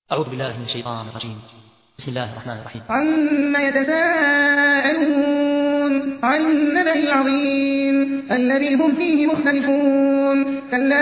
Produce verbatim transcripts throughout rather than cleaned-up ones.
أعوذ بالله من الشيطان الرجيم. بسم الله الرحمن الرحيم. عما يتساءلون عن النبأ العظيم الذي هم فيه مختلفون كلا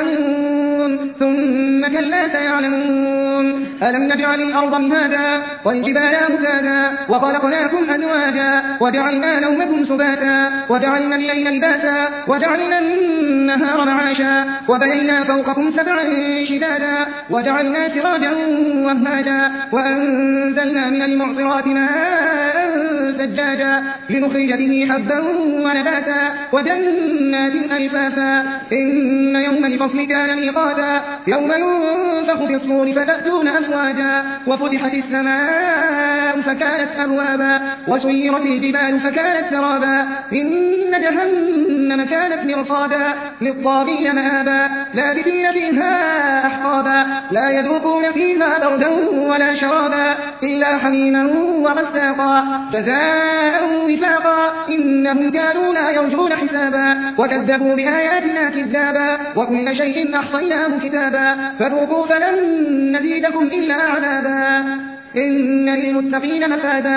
سيعلمون ثم كلا سيعلمون ألم نجعل الأرض مهادا والجبال أوتادا وخلقناكم أزواجا وجعلنا نومكم سباتا وجعلنا الليل لباسا وجعلنا النهار معاشا وبنينا فوقكم سبعا شدادا وجعلنا سراجا وهاجا وأنزلنا من المعصرات ماء ثجاجا لنخرج به حبا ونباتا وجنات ألفافا إن يوم الفصل كان ميقاتا يوم ينفخ في الصور فتأتون أفواجا وفتحت السماء فكانت أبوابا وسيرت الجبال فكانت سرابا إن جهنم كانت مرصادا للطاغين مآبا لابثين فيها أحقابا لا يذوقون فيها بردا ولا شرابا إلا حميما وغساقا جزاء وفاقا إنهم كانوا لا يرجون حسابا وكذبوا بآياتنا كذابا وكل شيء أحصيناه كتابا فذوقوا فلن نزيدكم إلا عذابا إن للمتقين مفادا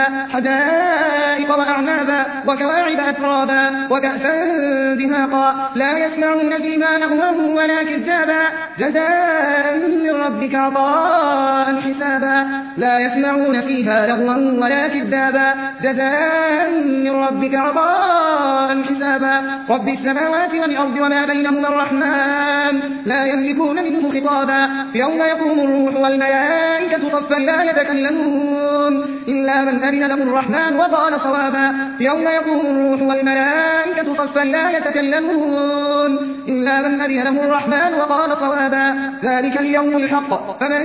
حدائق وأعنابا وكواعب أترابا وكأسا دهاقا لا يسمعون فيها لغوا ولا كذابا جزاء من ربك عطاء حسابا لا يسمعون فيها لغوا ولا كذابا جزاء من ربك عطاء حسابا رب السماوات والأرض وما بينهما الرحمن لا يملكون منه خطابا يوم يقوم الروح والملائكة صفا لا يتكلمون إلا من أذن له الرحمن وقال صوابا يوم يقوم الروح والملائكة صفا لا يتكلمون إلا من أذن له الرحمن وقال صوابا ذلك اليوم الحق فمن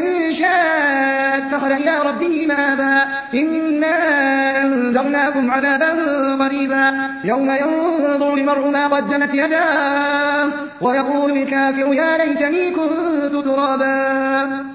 شاء اتخذ إلى ربه مآبا إنا أنذرناكم عذابا قريبا يوم ينظر المرء ما قدمت يداه ويقول الكافر يا ليتني كنت ترابا.